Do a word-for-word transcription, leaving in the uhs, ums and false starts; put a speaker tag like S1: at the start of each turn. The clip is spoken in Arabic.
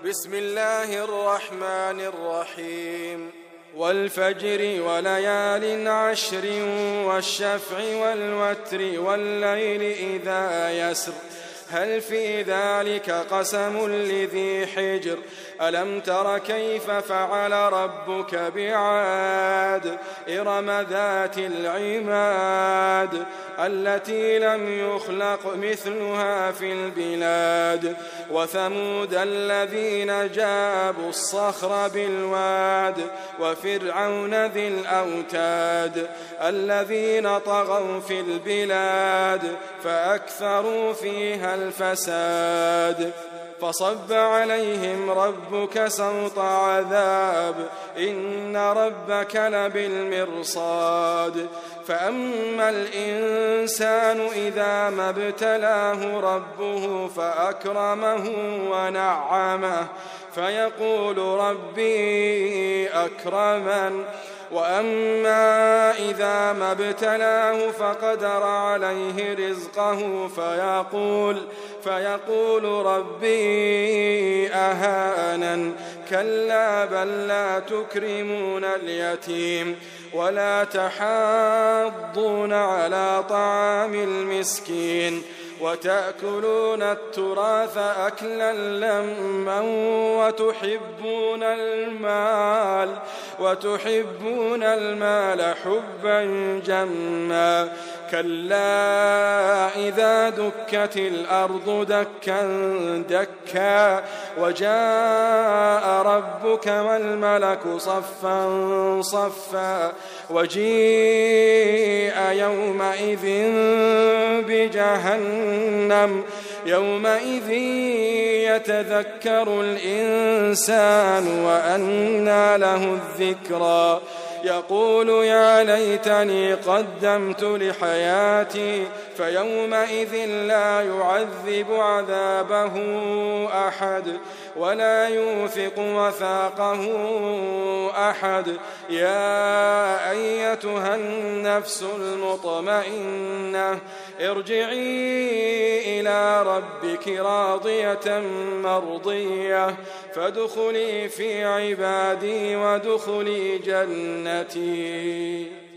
S1: بسم الله الرحمن الرحيم والفجر وليال عشر والشفع والوتر والليل إذا يسر هل في ذلك قسم لذي حجر ألم تر كيف فعل ربك بعاد إرم ذات العماد التي لم يخلق مثلها في البلاد وثمود الذين جابوا الصخر بالواد وفرعون ذي الأوتاد الذين طغوا في البلاد فأكثروا فيها الفساد فصب عليهم ربك سوط عذاب إن ربك لبالمرصاد فأما الإنسان إذا ما ابتلاه ربه فأكرمه ونعمه فيقول ربي أكرمن وأما إذا ما ابتلاه فقدر عليه رزقه فيقول فيقول ربي أهانن كلا بل لا تكرمون اليتيم ولا تحاضون على طعام المسكين وتأكلون التراث أكلا لما وتحبون المال وتحبون المال حبا جما كلا إذا دكت الأرض دكا دكا وجاء ربك والملك صفا صفا وجيء يومئذ بجهنم يومئذ يتذكر الإنسان وأنى له الذكرى يقول يا ليتني قدمت لحياتي فيومئذ لا يعذب عذابه أحد ولا يوثق وثاقه أحد يا أيتها النفس المطمئنة ارجعي إلى ربك راضية مرضية فادخلي في عبادي وادخلي جنتي.